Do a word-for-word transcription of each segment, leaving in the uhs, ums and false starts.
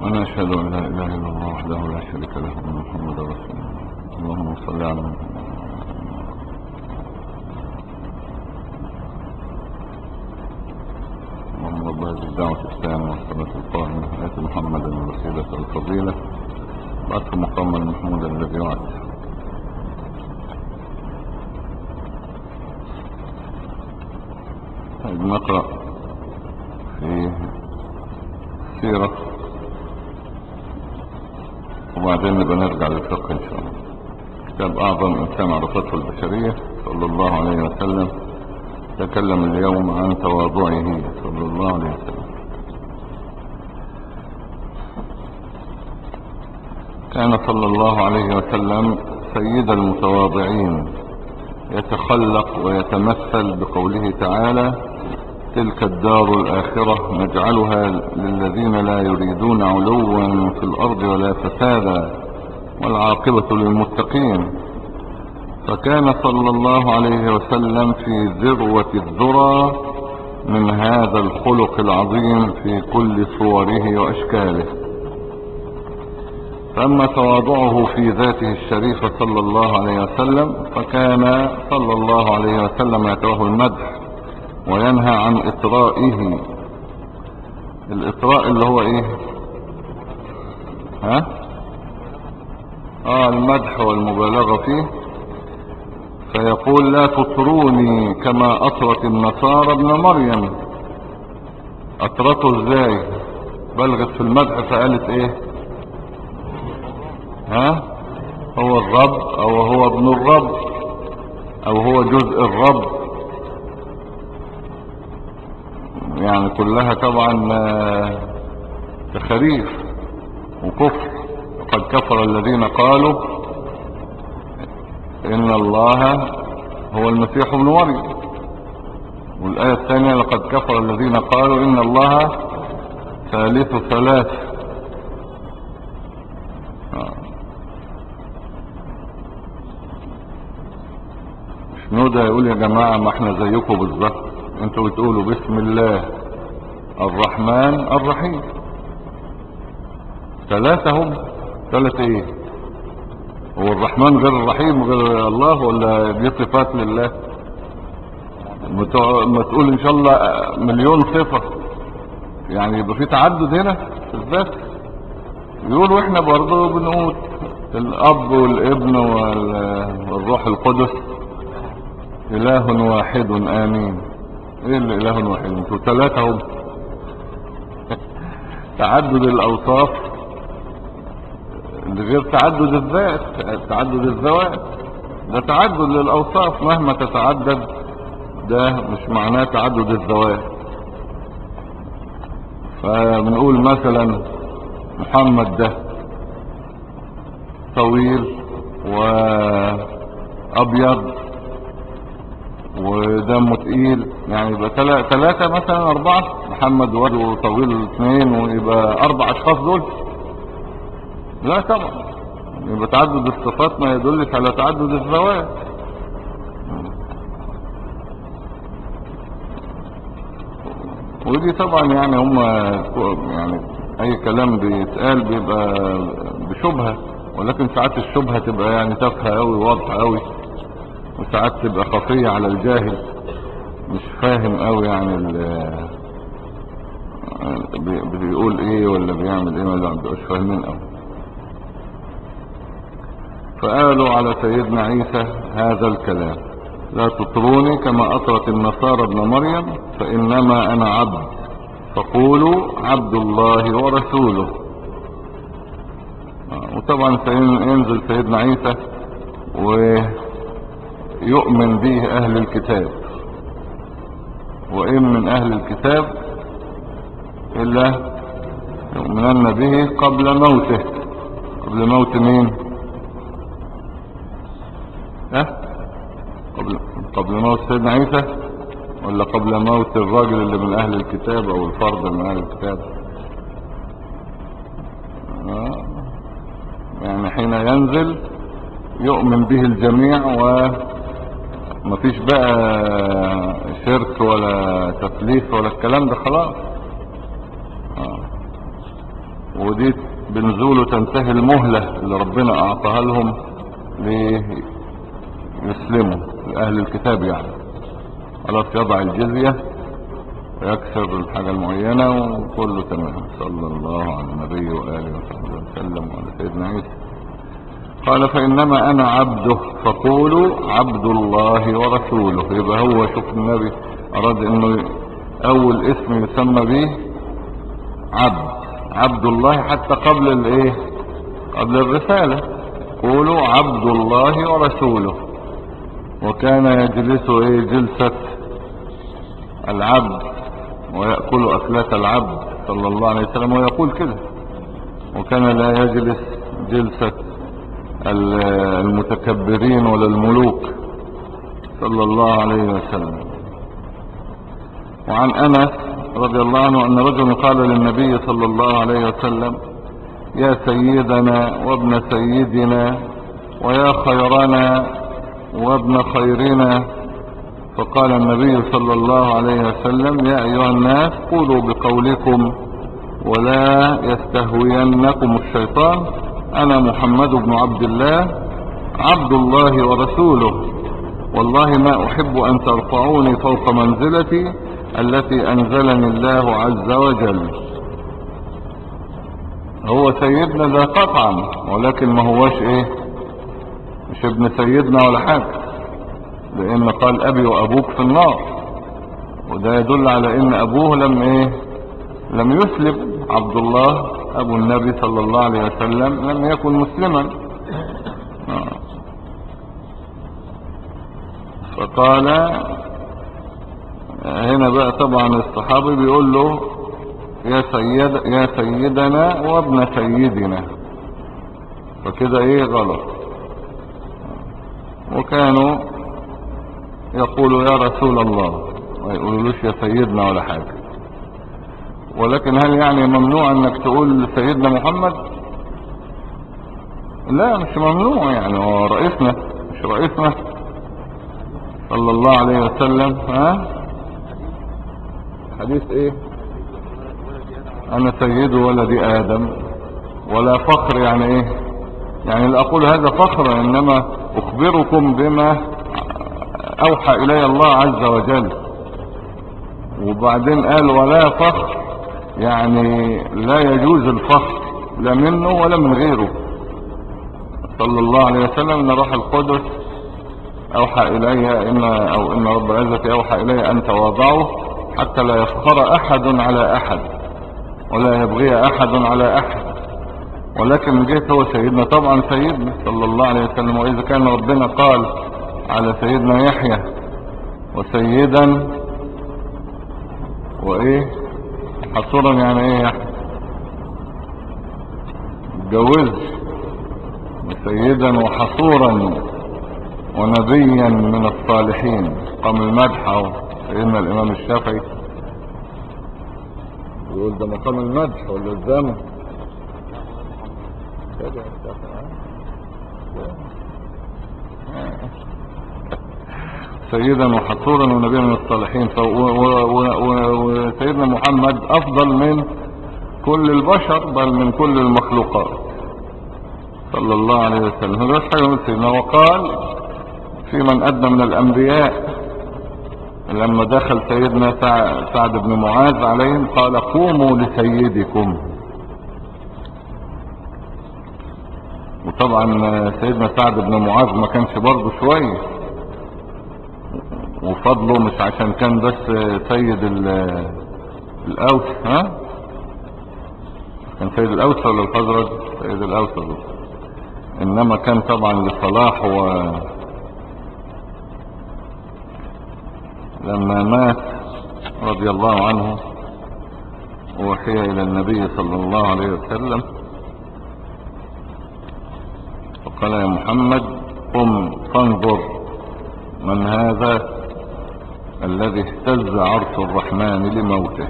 أنا أشهد أن لا إله إلا الله وحده لا شريك له وأن محمدا رسول الله. اللهم صل على محمد. اللهم رب هذه الدعوة التامة والصلاة القائمة آت محمدا الوسيلة والفضيلة وآت مقاما محمودا الذي وعد. نقرأ في سيرة وبعدين نبقى نرجع للفقه إن شاء الله. كتاب أعظم إنسان عرفته البشرية صلى الله عليه وسلم تكلم اليوم عن تواضعه صلى الله عليه وسلم. كان صلى الله عليه وسلم سيد المتواضعين يتخلق ويتمثل بقوله تعالى تلك الدار الآخرة نجعلها للذين لا يريدون علوا في الأرض ولا فسادا والعاقبة للمتقين. فكان صلى الله عليه وسلم في ذروة الذرى من هذا الخلق العظيم في كل صوره وأشكاله. فأما تواضعه في ذاته الشريفة صلى الله عليه وسلم فكان صلى الله عليه وسلم يكره المدح وينهى عن إطرائه. الإطراء اللي هو إيه؟ ها؟ آه المدح والمبالغة فيه. فيقول لا تطروني كما أطرت النصارى ابن مريم. أطرته ازاي؟ بلغت في المدح فقالت ايه؟ ها؟ هو الرب او هو ابن الرب او هو جزء الرب، يعني كلها طبعا تخريف وكفر. وقد كفر الذين قالوا ان الله هو المسيح ابن مريم. والآية الثانية لقد كفر الذين قالوا ان الله ثالث ثلاث. شنو ده يقول يا جماعة ما احنا زيكم بالظبط، انتوا بتقولوا بسم الله الرحمن الرحيم. ثلاثة هم ثلاثة ايه؟ هو الرحمن غير الرحيم غير الله ولا دي صفات لله؟ ما تقول ان شاء الله مليون صفة، يعني يبقى في تعدد هنا في الذات. يقولوا احنا برضو بنقول الاب والابن والروح القدس اله واحد امين. ايه اللي اله واحد؟ انتوا ثلاثة هم. تعدد الاوصاف غير تعدد الذات. تعدد الذوات ده تعدد للاوصاف، مهما تتعدد ده مش معناه تعدد الذوات. فبنقول مثلا محمد ده طويل وابيض ودمه تقيل، يعني يبقى ثلاثة مثلا اربعة. محمد وجهه طويل اثنين ويبقى اربع اشخاص دول؟ لا طبعا. يبقى تعدد الصفات ما يدلش على تعدد الذوات. ودي طبعا يعني هم يعني اي كلام بيتقال بيبقى بشبهة، ولكن ساعات الشبهة تبقى يعني تافهة قوي واضحة قوي، وساعات تبقى خفية على الجاهل مش فاهم قوي يعني بيقول ايه ولا بيعمل ايه، ولا مبقاش فاهمين قوي. فقالوا على سيدنا عيسى هذا الكلام لا تطروني كما أطرت النصارى ابن مريم فإنما أنا عبد فقولوا عبد الله ورسوله. وطبعا سينزل سيدنا عيسى ويؤمن به أهل الكتاب، وإن من أهل الكتاب إلا يؤمنن به قبل موته. قبل موت مين؟ ها؟ قبل قبل موت سيدنا عيسى ولا قبل موت الراجل اللي من اهل الكتاب او الفرد من اهل الكتاب؟ آه. يعني حين ينزل يؤمن به الجميع ومفيش بقى شرك ولا تثليث ولا الكلام ده خلاص. آه. ودي بنزوله تنتهي المهلة اللي ربنا اعطاها لهم ليسلموا لأهل الكتاب يعني. خلاص يضع الجزية ويكسر الحاجة المعينة وكله تمام. صلى الله على النبي وآله وصحبه وسلم وعلى سيدنا عيسى. قال فإنما أنا عبده فقولوا عبد الله ورسوله. يبقى هو شوف النبي أراد أنه أول اسم يسمى به عبد عبد الله حتى قبل الايه قبل الرسالة. قولوا عبد الله ورسوله. وكان يجلس ايه جلسة العبد ويأكل أكلة العبد صلى الله عليه وسلم ويقول كده. وكان لا يجلس جلسة المتكبرين ولا الملوك صلى الله عليه وسلم. وعن أنس رضي الله عنه أن رجل قال للنبي صلى الله عليه وسلم يا سيدنا وابن سيدنا ويا خيرنا وابن خيرنا. فقال النبي صلى الله عليه وسلم يا أيها الناس قولوا بقولكم ولا يستهوينكم الشيطان أنا محمد بن عبد الله عبد الله ورسوله والله ما أحب أن ترفعوني فوق منزلتي التي أنزلني الله عز وجل. هو سيدنا ذا قطعا ولكن ما هوش ايه مش ابن سيدنا ولا حاجة، لان قال ابي وابوك في النار، وده يدل على ان ابوه لم ايه لم يسلم. عبد الله ابو النبي صلى الله عليه وسلم لم يكن مسلما. فقال هنا بقى طبعا الصحابي بيقول له يا سيد يا سيدنا وابن سيدنا، فكده ايه غلط. وكانوا يقولوا يا رسول الله ما يقولولوش يا سيدنا ولا حاجة. ولكن هل يعني ممنوع انك تقول سيدنا محمد؟ لا مش ممنوع، يعني هو رئيسنا مش رئيسنا صلى الله عليه وسلم. ها حديث ايه انا سيد ولد ادم ولا فخر، يعني ايه يعني لا اقول هذا فخر انما اخبركم بما اوحى الي الله عز وجل. وبعدين قال ولا فخر، يعني لا يجوز الفخر لا منه ولا من غيره صلى الله عليه وسلم. ان روح القدس اوحى الي ان او ان رب العزة اوحى الي ان تواضعوا حتى لا يفخر احد على احد ولا يبغي احد على احد. ولكن من جهة هو سيدنا طبعا سيدنا صلى الله عليه وسلم. واذا كان ربنا قال على سيدنا يحيى وسيدا وايه حصورا، يعني ايه يحيى اتجوزش، سيدا وحصورا ونبيا من الصالحين. قام المدح اهو سيدنا الامام الشافعي يقول ده مقام المدح ولا الذم؟ سيدا وحصورا ونبيا من الصالحين. وسيدنا محمد افضل من كل البشر بل من كل المخلوقات صلى الله عليه وسلم. هذا حاجة من سيدنا. وقال في من أدنى من الأنبياء لما دخل سيدنا سعد بن معاذ عليهم قال قوموا لسيدكم. وطبعا سيدنا سعد بن معاذ ما كانش برضه شوية، وفضله مش عشان كان بس سيد الأوس، ها كان سيد الأوس ولا الخزرج؟ سيد الأوس، إنما كان طبعا لصلاح. و لما مات رضي الله عنه وحي إلى النبي صلى الله عليه وسلم فقال يا محمد قم فانظر من هذا الذي اهتز عرش الرحمن لموته.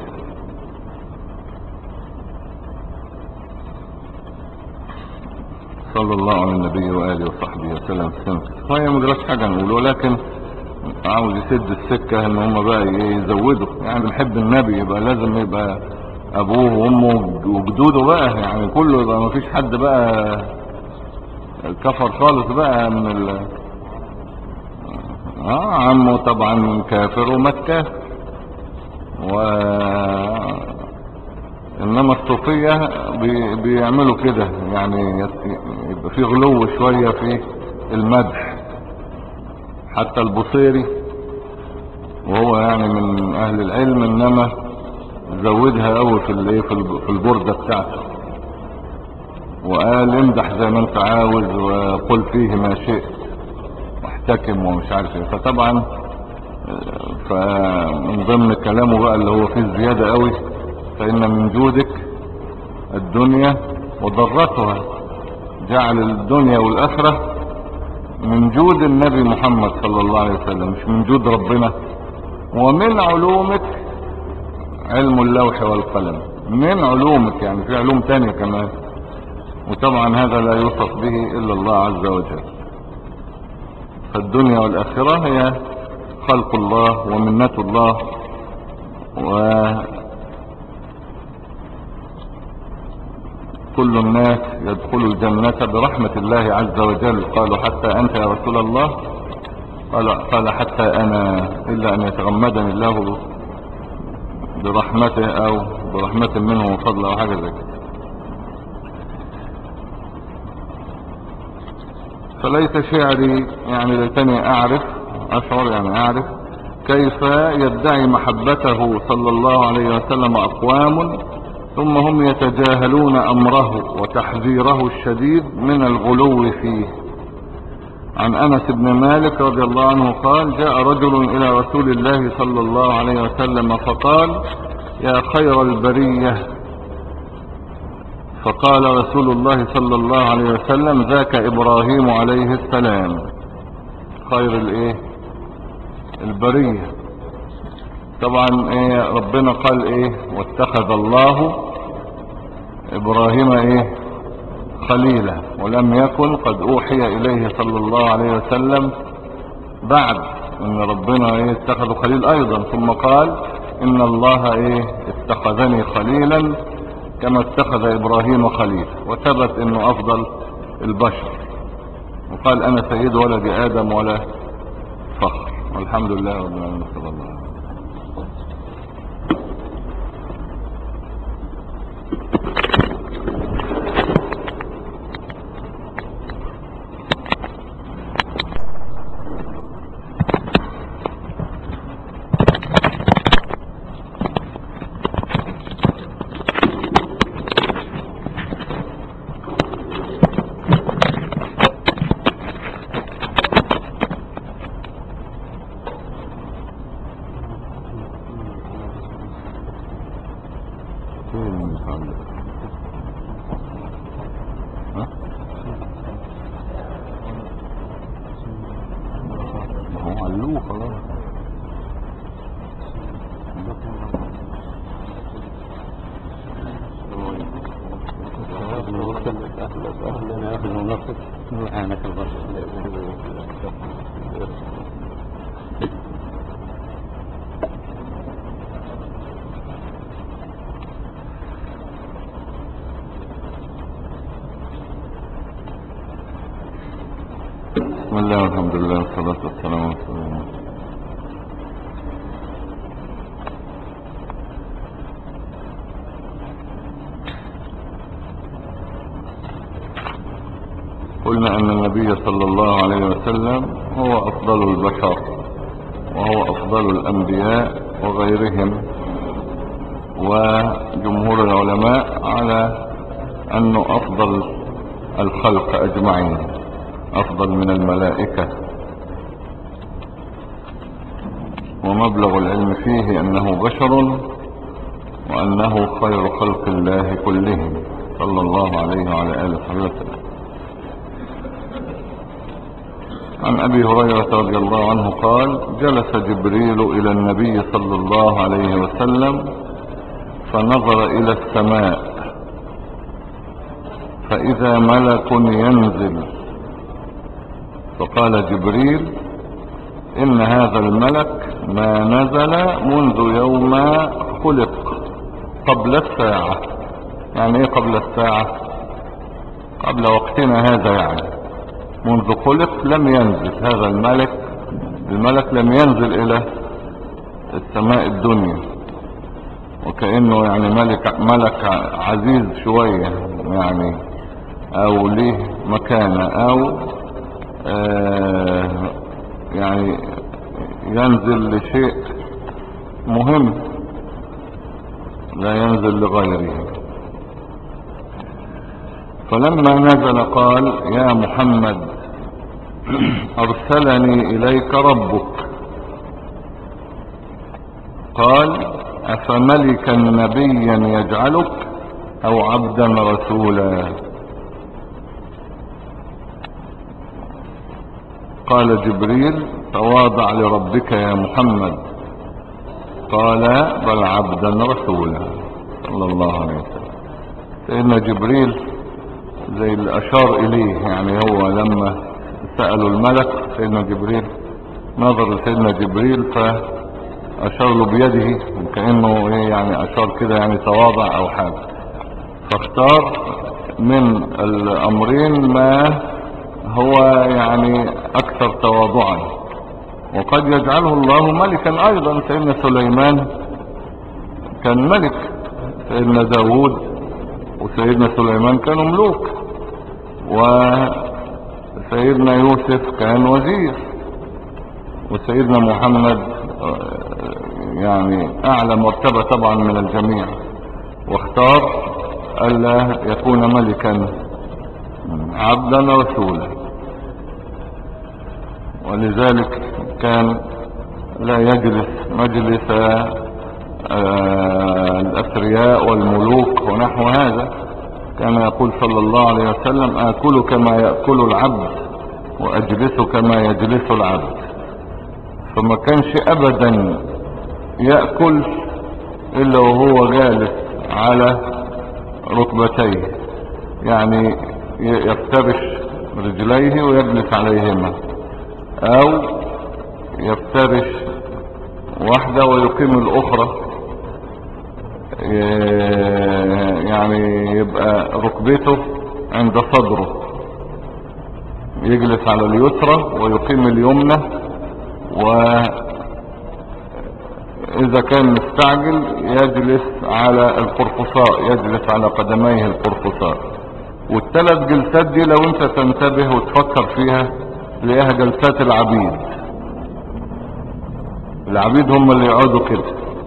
صلى الله على النبي وآله وصحبه وسلم. فهي مدرس حاجة نقول، ولكن عاوز يسد السكة ان هم بقى يزودوا، يعني بنحب النبي يبقى لازم يبقى ابوه وامه وجدوده بقى، يعني كله يبقى ما فيش حد بقى كفر خالص بقى من ال... اه عمه طبعا كافر ومات كافر. و انما الصوفية بي... بيعملوا كده، يعني يت- يبقى في غلو شوية في المدح. حتى البصيري وهو يعني من اهل العلم، انما زودها قوي في الايه في الب- في البردة بتاعته، وقال امدح زي ما انت عاوز وقل فيه ما شئت واحتكم ومش عارف ايه. فطبعا فمن ضمن كلامه بقى اللي هو فيه زيادة قوي، فإن من جودك الدنيا وضرتها، جعل الدنيا والآخرة من جود النبي محمد صلى الله عليه وسلم، مش من جود ربنا. ومن علومك علم اللوح والقلم، من علومك يعني في علوم تانية كمان، وطبعا هذا لا يوصف به إلا الله عز وجل. فالدنيا والآخرة هي خلق الله ومنة الله، وكل الناس يدخل الجنة برحمة الله عز وجل. قالوا حتى أنت يا رسول الله؟ قال, قال حتى أنا، إلا أن يتغمدني الله برحمته أو برحمة منه وفضل أو حاجة زي كده. فليس شعري، يعني ليتني أعرف، أشعر يعني أعرف كيف يدعي محبته صلى الله عليه وسلم أقوام ثم هم يتجاهلون أمره وتحذيره الشديد من الغلو فيه. عن أنس بن مالك رضي الله عنه قال: جاء رجل إلى رسول الله صلى الله عليه وسلم فقال: يا خير البرية. فقال رسول الله صلى الله عليه وسلم: ذاك إبراهيم عليه السلام. خير الايه البرية. طبعا ايه ربنا قال ايه: واتخذ الله ابراهيم ايه خليلا، ولم يكن قد اوحي اليه صلى الله عليه وسلم بعد ان ربنا ايه اتخذ خليل ايضا، ثم قال: ان الله ايه اتخذني خليلا كما اتخذ ابراهيم خليل. وثبت انه افضل البشر، وقال: انا سيد ولد ادم ولا فخر. والحمد لله رب العالمين. صلى الله عليه وسلم. ها؟ ما هو علوه خلاص. بسم الله والحمد لله والصلاة والسلام على رسول الله. قلنا ان النبي صلى الله عليه وسلم هو افضل البشر، وهو افضل الانبياء وغيرهم، وجمهور العلماء على انه افضل الخلق اجمعين، افضل من الملائكة. ومبلغ العلم فيه انه بشر، وانه خير خلق الله كلهم صلى الله عليه وعلى آله وسلم. عن ابي هريرة رضي الله عنه قال: جلس جبريل الى النبي صلى الله عليه وسلم فنظر الى السماء فاذا ملك ينزل، فقال جبريل: ان هذا الملك ما نزل منذ يوم خلق، قبل الساعة. يعني ايه قبل الساعة؟ قبل وقتنا هذا، يعني منذ خلق لم ينزل هذا الملك. الملك لم ينزل الى السماء الدنيا، وكأنه يعني ملك ملك عزيز شوية يعني، او ليه مكانة، او آه يعني ينزل لشيء مهم، لا ينزل لغيره. فلما نزل قال يا محمد أرسلني إليك ربك. قال أفملكا نبيا يجعلك أو عبدا رسولا؟ قال جبريل تواضع لربك يا محمد. قال بل عبدا رسولا صلى الله عليه وسلم. سيدنا جبريل زي اللي أشار إليه، يعني هو لما سألوا الملك سيدنا جبريل نظر لسيدنا جبريل فأشار له بيده، كأنه إيه يعني أشار كده، يعني تواضع أو حاجة. فاختار من الأمرين ما هو يعني أكثر تواضعا، وقد يجعله الله ملكا أيضا. سيدنا سليمان كان ملك، سيدنا داود وسيدنا سليمان كانوا ملوك، وسيدنا يوسف كان وزير، وسيدنا محمد يعني أعلى مرتبة طبعا من الجميع، واختار ألا يكون ملكا عبدا رسولا. ولذلك كان لا يجلس مجلس الأثرياء والملوك ونحو هذا. كان يقول صلى الله عليه وسلم آكل كما يأكل العبد وأجلس كما يجلس العبد. فما كانش أبدا يأكل إلا وهو جالس على ركبتيه، يعني يفترش رجليه ويجلس عليهما، أو يفترش واحدة ويقيم الأخرى، يعني يبقى ركبته عند صدره، يجلس على اليسرى ويقيم اليمنى، وإذا كان مستعجل يجلس على القرفصاء، يجلس على قدميه القرفصاء. والثلاث جلسات دي لو انت تنتبه وتفكر فيها تلاقيها جلسات العبيد. العبيد هم اللي يقعدوا كده،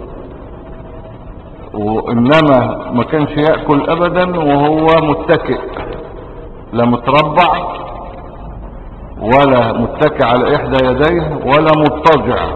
وانما ما كانش يأكل ابدا وهو متكئ، لا متربع ولا متكئ على احدى يديه ولا مضطجع.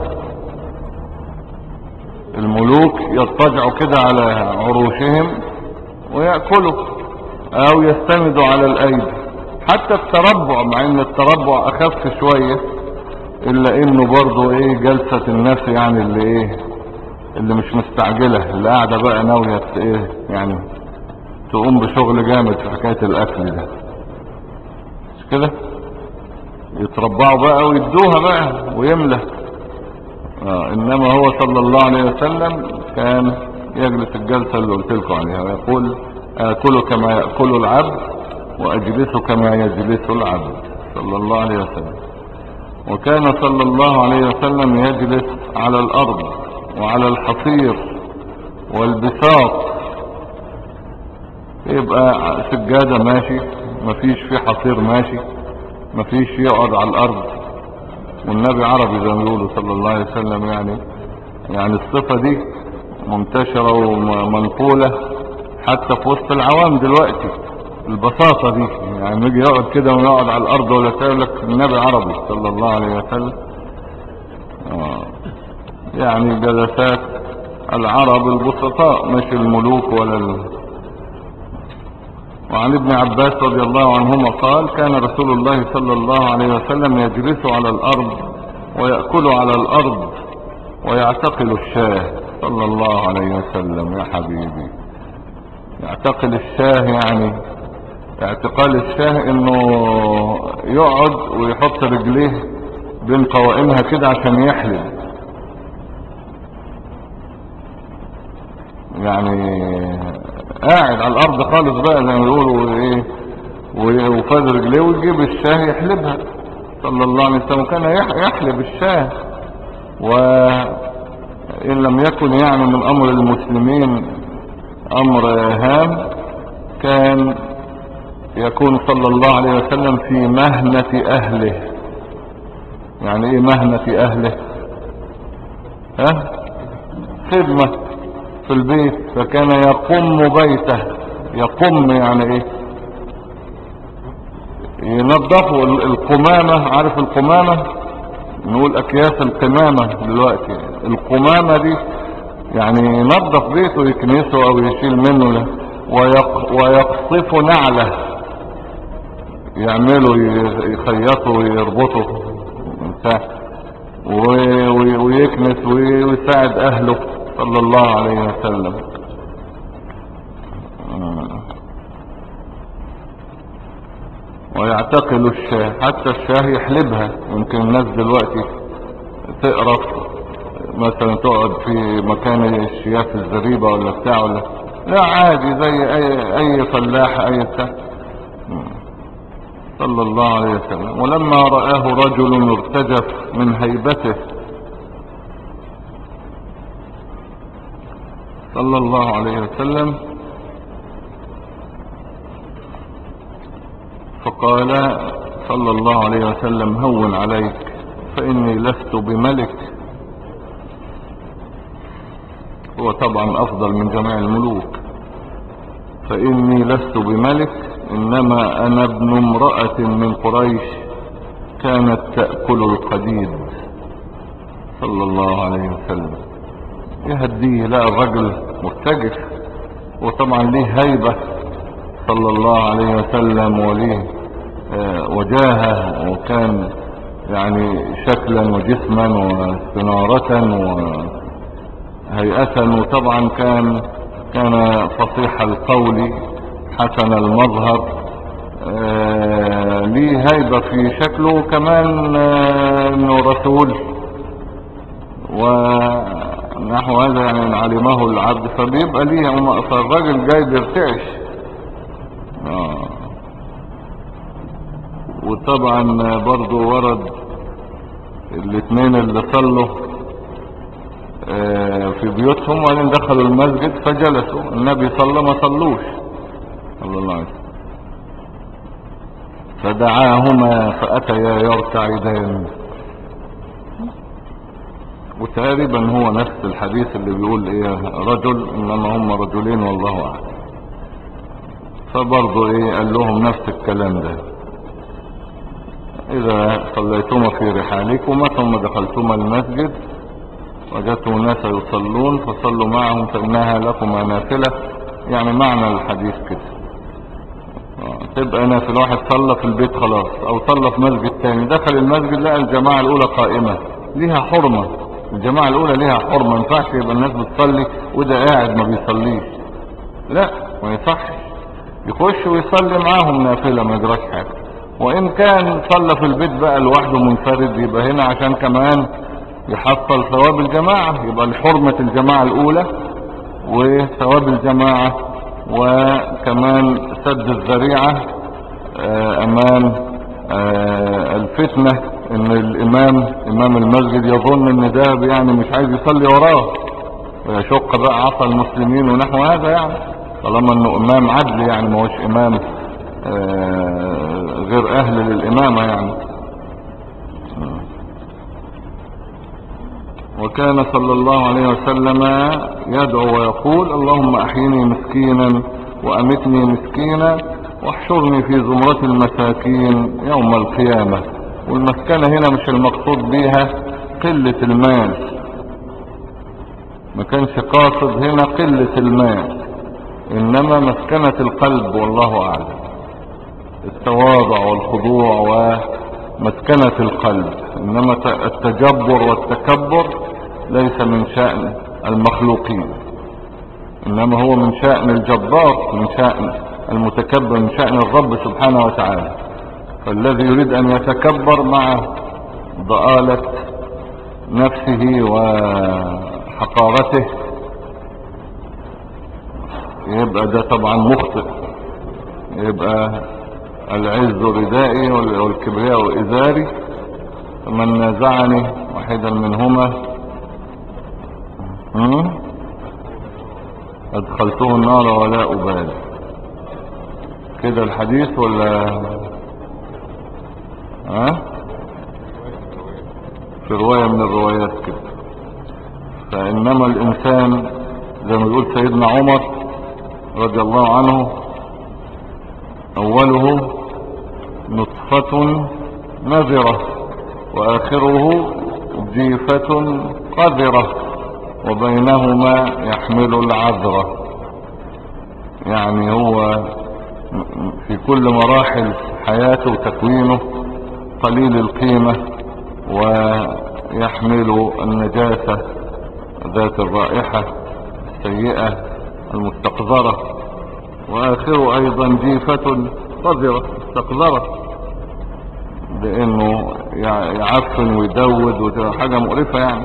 الملوك يضطجعوا كده على عروشهم ويأكلوا، او يستندوا على الايدي. حتى التربع، مع ان التربع اخف شوية، الا انه برضو ايه جلسة الناس يعني اللي ايه اللي مش مستعجلة، اللي قاعدة بقى ناوية ايه يعني تقوم بشغل جامد في حكاية الاكل ده، مش كده؟ يتربعوا بقى ويدوها بقى ويملى. آه انما هو صلى الله عليه وسلم كان يجلس الجلسة اللي قلت لكم عليها، ويقول آكل كما يأكل العبد وأجلس كما يجلس العبد صلى الله عليه وسلم. وكان صلى الله عليه وسلم يجلس على الأرض وعلى الحصير والبساط، يبقى سجادة ماشي، مفيش في حصير ماشي، مفيش يقعد على الأرض. والنبي عربي زي ما بيقولوا صلى الله عليه وسلم، يعني يعني الصفة دي منتشرة ومنقولة حتى في وسط العوام دلوقتي، البساطة دي. يعني يجي يقعد كده ويقعد على الأرض ولا تقولك النبي عربي صلى الله عليه وسلم. آه. يعني جلسات العرب البسطاء مش الملوك ولا ال... وعن ابن عباس رضي الله عنهما قال كان رسول الله صلى الله عليه وسلم يجلس على الأرض ويأكل على الأرض ويعتقل الشاه صلى الله عليه وسلم. يا حبيبي، يعتقل الشاه، يعني اعتقال الشاه انه يقعد ويحط رجليه بين قوائمها كده عشان يحلب. يعني قاعد على الارض خالص بقى زي ما بيقولوا ايه، وفاد رجليه ويجيب الشاه يحلبها صلى الله عليه وسلم. كان يحلب الشاه، وإن لم يكن يعني من أمر المسلمين أمر هام، كان يكون صلى الله عليه وسلم في مهنة أهله. يعني إيه مهنة أهله؟ ها؟ خدمة في البيت. فكان يقم بيته. يقم يعني إيه؟ ينظفوا القمامة. عارف القمامة؟ نقول اكياس القمامة دلوقتي. القمامة دي يعني ينظف بيته، يكنسه او يشيل منه ده. ويق ويقصف نعله، يعملوا يخيطوا ويربطوا ويكنس ويساعد اهله صلى الله عليه وسلم. ويعتقل الشاه، حتى الشاه يحلبها. يمكن الناس دلوقتي تقرف مثلا تقعد في مكان الشياه في الزريبة ولا بتاع ولا لا، عادي زي اي اي فلاح اي بتاع صلى الله عليه وسلم. ولما رآه رجل ارتجف من هيبته صلى الله عليه وسلم، فقال صلى الله عليه وسلم: هون عليك فإني لست بملك. هو طبعا أفضل من جميع الملوك. فإني لست بملك، إنما أنا ابن امرأة من قريش كانت تأكل القديد. صلى الله عليه وسلم يهديه. لا، الرجل مرتجف، وطبعا ليه هيبة صلى الله عليه وسلم، وليه آه وجاهه، وكان يعني شكلا وجسما واستنارة وهيئة. وطبعا كان كان فصيح القول حسن المظهر، آه ليه هيبة في شكله كمان، آه انه رسول ونحو هذا، يعني علمه العبد فبيبقى ليه. فالراجل جاي بيرتعش. آه. وطبعا برضو ورد الاثنين اللي صلوا آه في بيوتهم، وبعدين دخلوا المسجد فجلسوا. النبي صلى ما صلوش صلى الله عليه وسلم، فدعاهما فأتيا يرتعدان. وتقريبا هو نفس الحديث اللي بيقول ايه رجل، انما هم رجلين والله اعلم. فبرضه ايه قال لهم نفس الكلام ده: اذا صليتما في رحالكما ثم دخلتما المسجد وجدتم الناس يصلون فصلوا معهم فانها لكما نافلة. يعني معنى الحديث كده، تبقى نافلة. واحد صلى في البيت خلاص، او صلى في مسجد تاني، دخل المسجد لقى الجماعة الاولى قائمة، ليها حرمة. الجماعة الاولى ليها حرمة، ما ينفعش يبقى الناس بتصلي وده قاعد ما بيصليش. لا، ما يصحش. يخش ويصلي معاهم نافلة، ما يجراش حاجة. وان كان صلى في البيت بقى لوحده منفرد، يبقى هنا عشان كمان يحصل ثواب الجماعة، يبقى لحرمة الجماعة الاولى وثواب الجماعة، وكمان سد الذريعة امام الفتنة، ان الامام امام المسجد يظن ان ده يعني مش عايز يصلي وراه ويشق بقى عصا المسلمين ونحو هذا، يعني طالما انه امام عدل، يعني ما هوش امام غير اهل للامامة يعني. وكان صلى الله عليه وسلم يدعو ويقول: اللهم احيني مسكينا وامتني مسكينا واحشرني في زمرة المساكين يوم القيامة. والمسكنة هنا مش المقصود بيها قلة المال، ما كانش قاصد هنا قلة المال، انما مسكنة القلب والله اعلم، التواضع والخضوع ومسكنة القلب. انما التجبر والتكبر ليس من شأن المخلوقين، انما هو من شأن الجبار، من شأن المتكبر، من شأن الرب سبحانه وتعالى. فالذي يريد ان يتكبر مع ضآلة نفسه وحقارته يبقى ده طبعا مخطئ. يبقى العز ردائي والكبرياء إزاري، فمن نازعني واحدا منهما أدخلته النار ولا أبالي. كده الحديث ولا ها؟ في رواية من الروايات كده. فإنما الإنسان زي ما يقول سيدنا عمر رضي الله عنه: أوله نطفة نذرة وآخره جيفة قذرة وبينهما يحمل العذرة. يعني هو في كل مراحل حياته وتكوينه قليل القيمة ويحمل النجاسة ذات الرائحة السيئة المستقذرة، وآخره أيضا جيفة قذرة مستقذرة، لأنه يعفن ويدود وحاجة مقرفة يعني.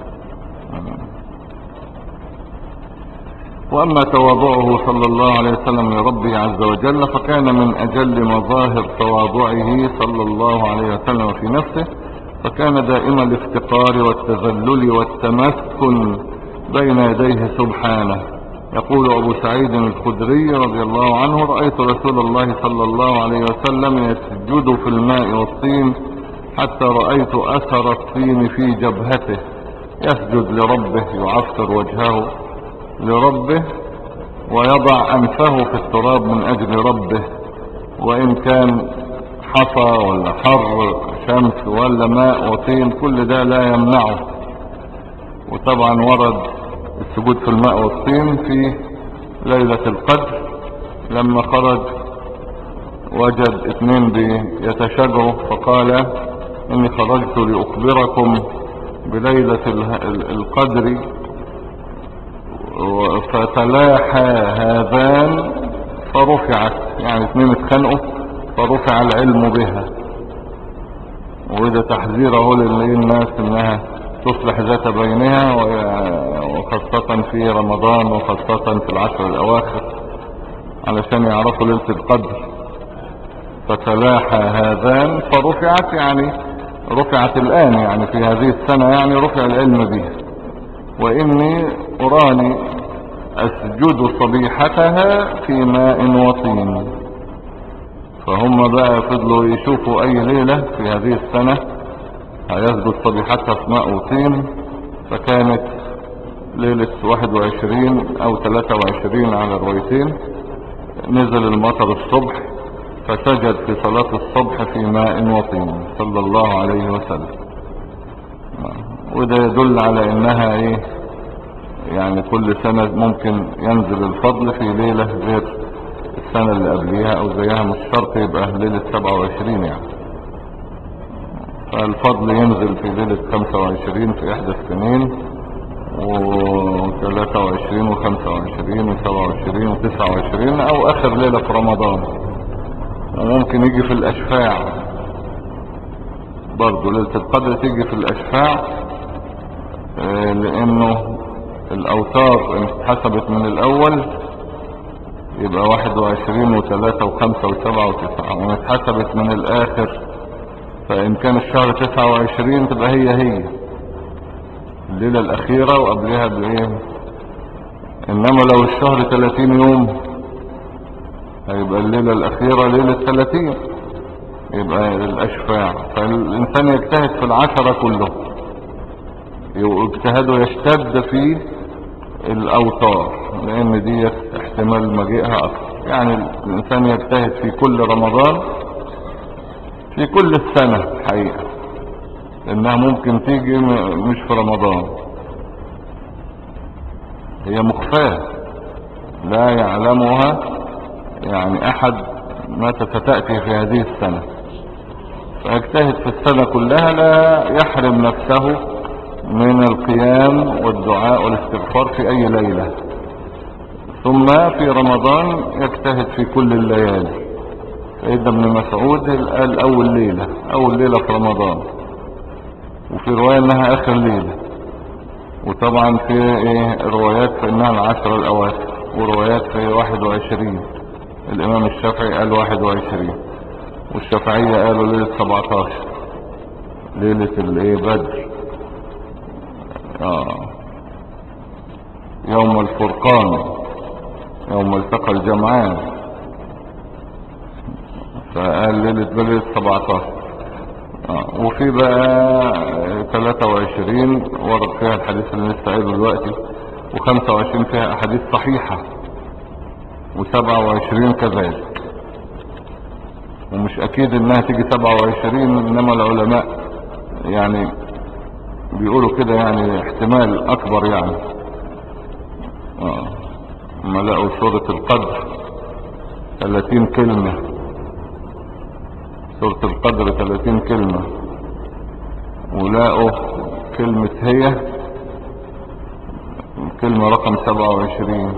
وأما تواضعه صلى الله عليه وسلم لربه عز وجل فكان من أجل مظاهر تواضعه صلى الله عليه وسلم في نفسه، فكان دائم الافتقار والتذلل والتمسكن بين يديه سبحانه. يقول أبو سعيد الخدري رضي الله عنه: رأيت رسول الله صلى الله عليه وسلم يسجد في الماء والطين حتى رأيت أثر الطين في جبهته، يسجد لربه يعفر وجهه لربه ويضع أنفه في التراب من أجل ربه، وإن كان حصى ولا حر شمس ولا ماء وطين كل ده لا يمنعه. وطبعا ورد السجود في الماء والطين في ليلة القدر لما خرج وجد اثنين بيتشاجروا فقال: إني خرجت لأخبركم بليلة القدر، فتلاحى هذان فرفعت، يعني اثنين اتخانقوا فرفع العلم بها. وده تحذيره للناس انها تصلح ذات بينها، وخاصة في رمضان وخاصة في العشر الاواخر علشان يعرفوا ليلة القدر. فتلاحى هذان فرفعت، يعني رفعت الان، يعني في هذه السنة يعني رفع العلم بها. واني اراني اسجد صبيحتها في ماء وطين. فهم بقى فضلوا يشوفوا اي ليلة في هذه السنة هيسجد صبيحتها في ماء وطين. فكانت ليلة واحد وعشرين او ثلاثة وعشرين على الروايتين نزل المطر الصبح، فسجد في صلاة الصبح في ماء وطين صلى الله عليه وسلم. وده يدل على انها ايه، يعني كل سنة ممكن ينزل الفضل في ليلة غير السنة اللي قبليها او زيها، مش شرط يبقى ليلة سبعة وعشرين يعني. فالفضل ينزل في ليلة خمسة وعشرين في احدى السنين، وثلاثة وعشرين وخمسة وعشرين وسبعة وعشرين وتسعة وعشرين او اخر ليلة في رمضان. وممكن يجي في الاشفاع برضو، ليلة القدر تيجي في الاشفاع، لانه الاوتار ان اتحسبت من الاول يبقى واحد وعشرين وثلاثة وخمسة وسبعة وتسعة، وان اتحسبت من الاخر فان كان الشهر تسعة وعشرين تبقى هي هي الليلة الاخيرة وقبلها بايه. انما لو الشهر ثلاثين يوم هيبقى الليلة الاخيرة ليلة ثلاثين، يبقى الاشفاع. فالانسان يجتهد في العشرة كله، واجتهاده يشتد في الاوتار لان دي احتمال مجيئها اكثر. يعني الانسان يجتهد في كل رمضان في كل السنة حقيقة، انها ممكن تيجي مش في رمضان، هي مخفاة لا يعلمها يعني احد متى ستأتي في هذه السنة. فيجتهد في السنة كلها لا يحرم نفسه من القيام والدعاء والاستغفار في اي ليلة. ثم في رمضان يجتهد في كل الليالي. سيدنا ابن مسعود قال اول ليلة اول ليلة في رمضان، وفي رواية انها اخر ليلة، وطبعا في ايه روايات في انها العشر الاواخر، وروايات في واحد وعشرين، الامام الشافعي قال واحد وعشرين، والشافعية قالوا ليلة سبعتاشر، ليلة الايه بدر، اه يوم الفرقان، يوم التقى الجمعان، فقال ليلة ليلة سبعتاشر. آه. وفي بقى ثلاثة وعشرين ورد فيها الحديث اللي لسه قايله دلوقتي، وخمسة وعشرين فيها احاديث صحيحة، وسبعة وعشرين كذلك. ومش اكيد انها تيجي سبعة وعشرين، انما العلماء يعني بيقولوا كده، يعني احتمال اكبر يعني. اه ما لقوا سورة القدر ثلاثين كلمة، سورة القدر ثلاثين كلمة، ولاقوا كلمة هي كلمة رقم سبعة وعشرين.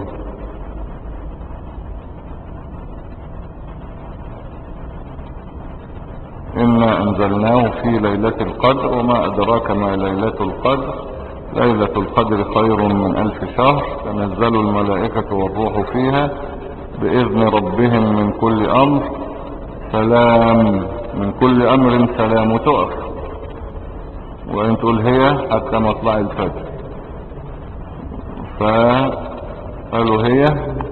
إنا أنزلناه في ليلة القدر وما أدراك ما ليلة القدر، ليلة القدر خير من ألف شهر، تنزل الملائكة والروح فيها بإذن ربهم من كل أمر سلام، من كل أمر سلام، وتقف وإن تقول هي حتى مطلع الفجر. فقالوا هي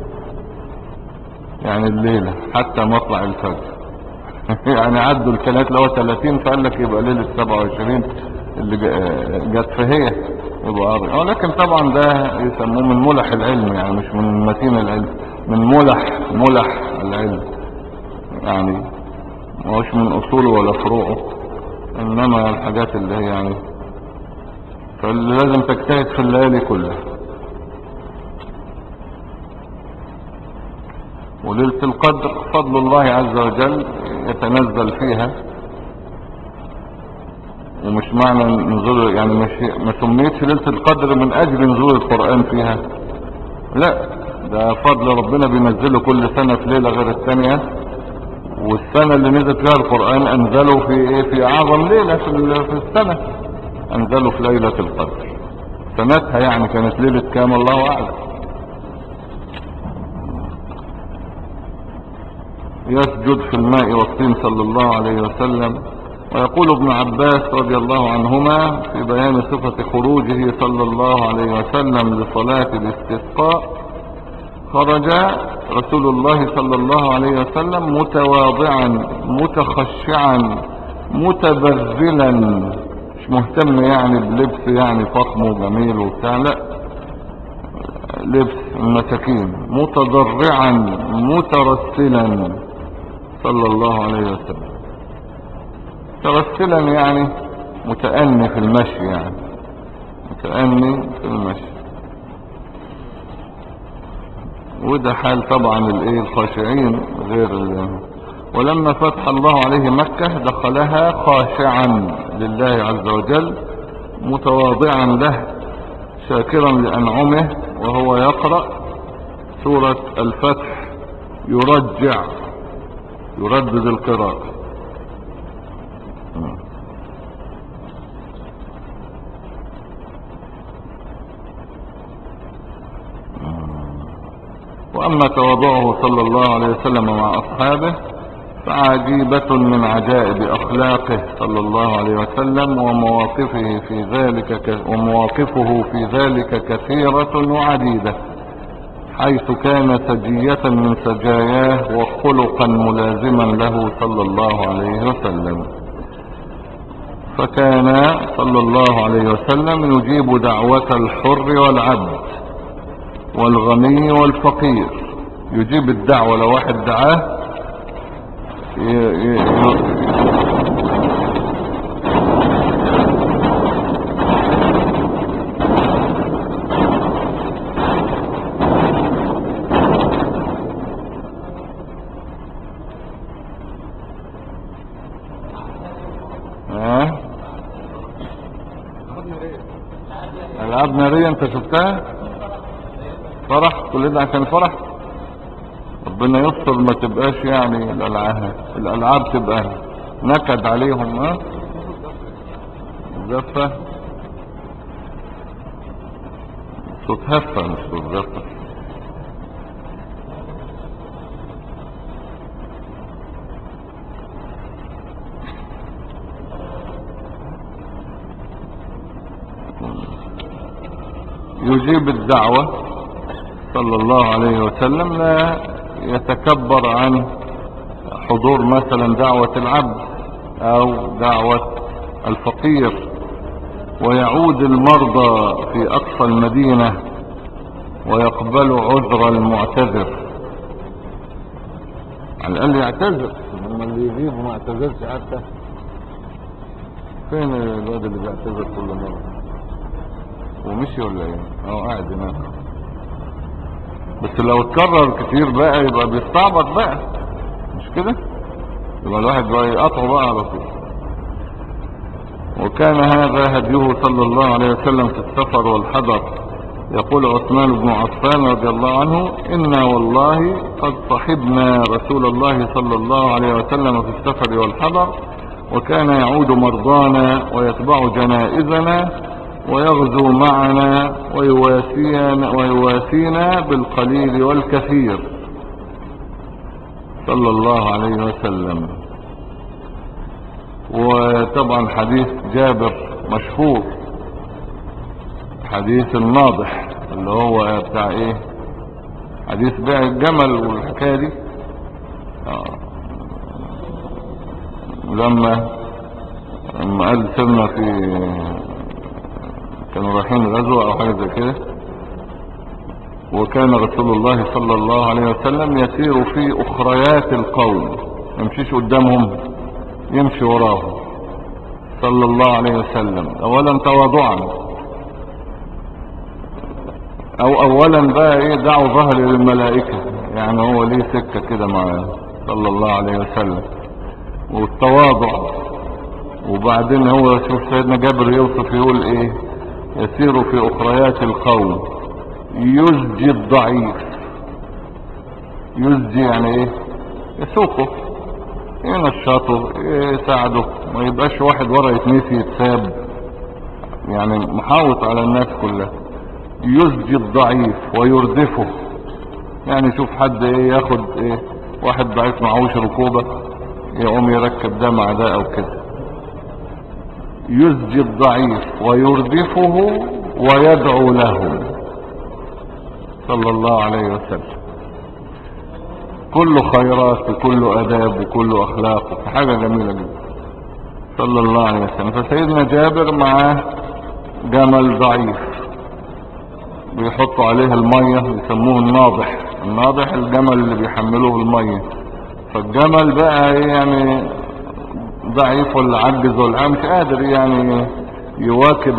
يعني الليلة حتى مطلع الفجر يعني عدوا الكلام اللي هو ثلاثين، فقال لك يبقى ليلة سبعة وعشرين اللي جت في هي يبقى أرض. ولكن طبعا ده يسموه من ملح العلم، يعني مش من متين العلم، من ملح ملح العلم، يعني مش من أصوله ولا فروعه، إنما الحاجات اللي هي يعني فاللي لازم تجتهد في الليالي كلها. وليلة القدر فضل الله عز وجل يتنزل فيها، ومش معنى نزول يعني مش ما سميتش ليلة القدر من اجل نزول القرآن فيها، لا، ده فضل ربنا بينزله كل سنة في ليلة غير الثانية، والسنة اللي نزل فيها القرآن انزله في ايه، في اعظم ليلة في في السنة، انزله في ليلة القدر. سنتها يعني كانت ليلة كام الله اعلم. يسجد في الماء والطين صلى الله عليه وسلم. ويقول ابن عباس رضي الله عنهما في بيان صفة خروجه صلى الله عليه وسلم لصلاة الاستسقاء: خرج رسول الله صلى الله عليه وسلم متواضعا متخشعا متبذلا، مش مهتم يعني بلبس يعني فخم وجميل وبتاع، لا، لبس المساكين، متضرعا مترسلا صلى الله عليه وسلم. ترسلا يعني متأني في المشي، يعني متأني في المشي، وده حال طبعا الايه الخاشعين غير ال... ولما فتح الله عليه مكة دخلها خاشعا لله عز وجل متواضعا له شاكرا لأنعمه، وهو يقرأ سورة الفتح يرجع يردد القراءة. وأما تواضعه صلى الله عليه وسلم مع أصحابه فعجيبة من عجائب أخلاقه صلى الله عليه وسلم، ومواقفه في ذلك ك... ومواقفه في ذلك كثيرة وعديدة، حيث كان سجية من سجاياه وخلقا ملازما له صلى الله عليه وسلم. فكان صلى الله عليه وسلم يجيب دعوة الحر والعبد والغني والفقير، يجيب الدعوة لو واحد دعاه ي... ي... ي... اه العاب نارية انت شفتها؟ فرح كل ده عشان فرح، ربنا يستر ما تبقاش يعني الالعاب الالعاب تبقى نكد عليهم. ها زفة صوت هفة مش صوت زفة. يجيب الدعوة صلى الله عليه وسلم، لا يتكبر عن حضور مثلا دعوة العبد او دعوة الفقير، ويعود المرضى في اقصى المدينة ويقبل عذر المعتذر، على الاقل يعتذر. لما اللي يجيب وما اعتذرش حتى، فين الواد اللي بيعتذر كل مرة؟ ومشي ولا ايه؟ اه قاعد هناك. بس لو اتكرر كتير بقى يبقى بيستعبط بقى، مش كده؟ يبقى الواحد بقى يقطعه بقى على طول. وكان هذا هديه صلى الله عليه وسلم في السفر والحضر. يقول عثمان بن عفان رضي الله عنه: إنا والله قد صحبنا رسول الله صلى الله عليه وسلم في السفر والحضر، وكان يعود مرضانا ويتبع جنائزنا ويغزو معنا ويواسينا, ويواسينا بالقليل والكثير صلى الله عليه وسلم. وطبعا حديث جابر مشهور، حديث الناضح اللي هو بتاع ايه، حديث بيع الجمل والحكاية دي. آه. لما لما قال سرنا في، كانوا رايحين غزوة او حاجة زي كده، وكان رسول الله صلى الله عليه وسلم يسير في اخريات القوم، يمشيش قدامهم، يمشي وراهم صلى الله عليه وسلم. اولا تواضعا، او اولا بقى ايه، دعوا ظهر للملائكة، يعني هو ليه سكة كده معاه صلى الله عليه وسلم، والتواضع. وبعدين هو شوف سيدنا جابر يوصف يقول ايه: يسير في اخريات القوم يزجي الضعيف. يزجي يعني ايه؟ يسوقه، ينشطه، يساعده، ما يبقاش واحد ورا يتنسي يتساب، يعني محاوط على الناس كلها. يزجي الضعيف ويردفه، يعني يشوف حد ايه ياخد ايه، واحد ضعيف معهوش ركوبة يقوم يركب ده مع ده او كده. يزجي الضعيف ويردفه ويدعو له صلى الله عليه وسلم. كله خيرات وكله اداب وكله اخلاق، حاجة جميلة جدا صلى الله عليه وسلم. فسيدنا جابر معاه جمل ضعيف بيحطوا عليها المية، يسموه الناضح. الناضح الجمل اللي بيحملوه المية. فالجمل بقى يعني ضعيف ولا عجز ولا مش قادر يعني يواكب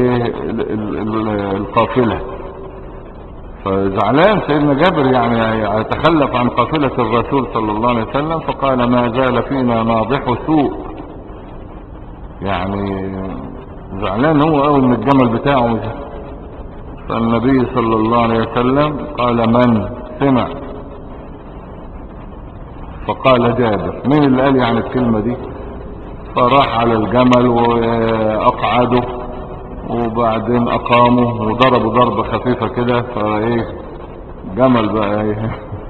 القافلة. فزعلان سيدنا جابر يعني يتخلف عن قافلة الرسول صلى الله عليه وسلم، فقال: ما زال فينا ناضح سوء. يعني زعلان هو قوي من الجمل بتاعه. فالنبي صلى الله عليه وسلم قال: من سمع؟ فقال جابر. مين اللي قال يعني الكلمة دي؟ فراح على الجمل واقعده، وبعدين اقامه وضربوا ضربة خفيفة كده، فايه جمل بقى ايه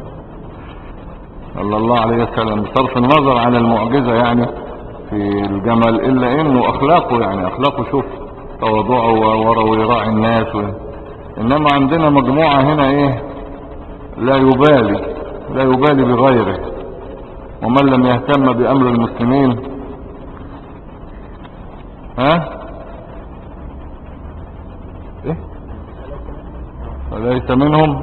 صلى الله عليه وسلم. بصرف النظر عن المعجزة يعني في الجمل، الا انه اخلاقه، يعني اخلاقه شوف تواضعه ورا ويراعي الناس و... انما عندنا مجموعة هنا ايه، لا يبالي لا يبالي بغيره، ومن لم يهتم بامر المسلمين ها ايه فليس منهم.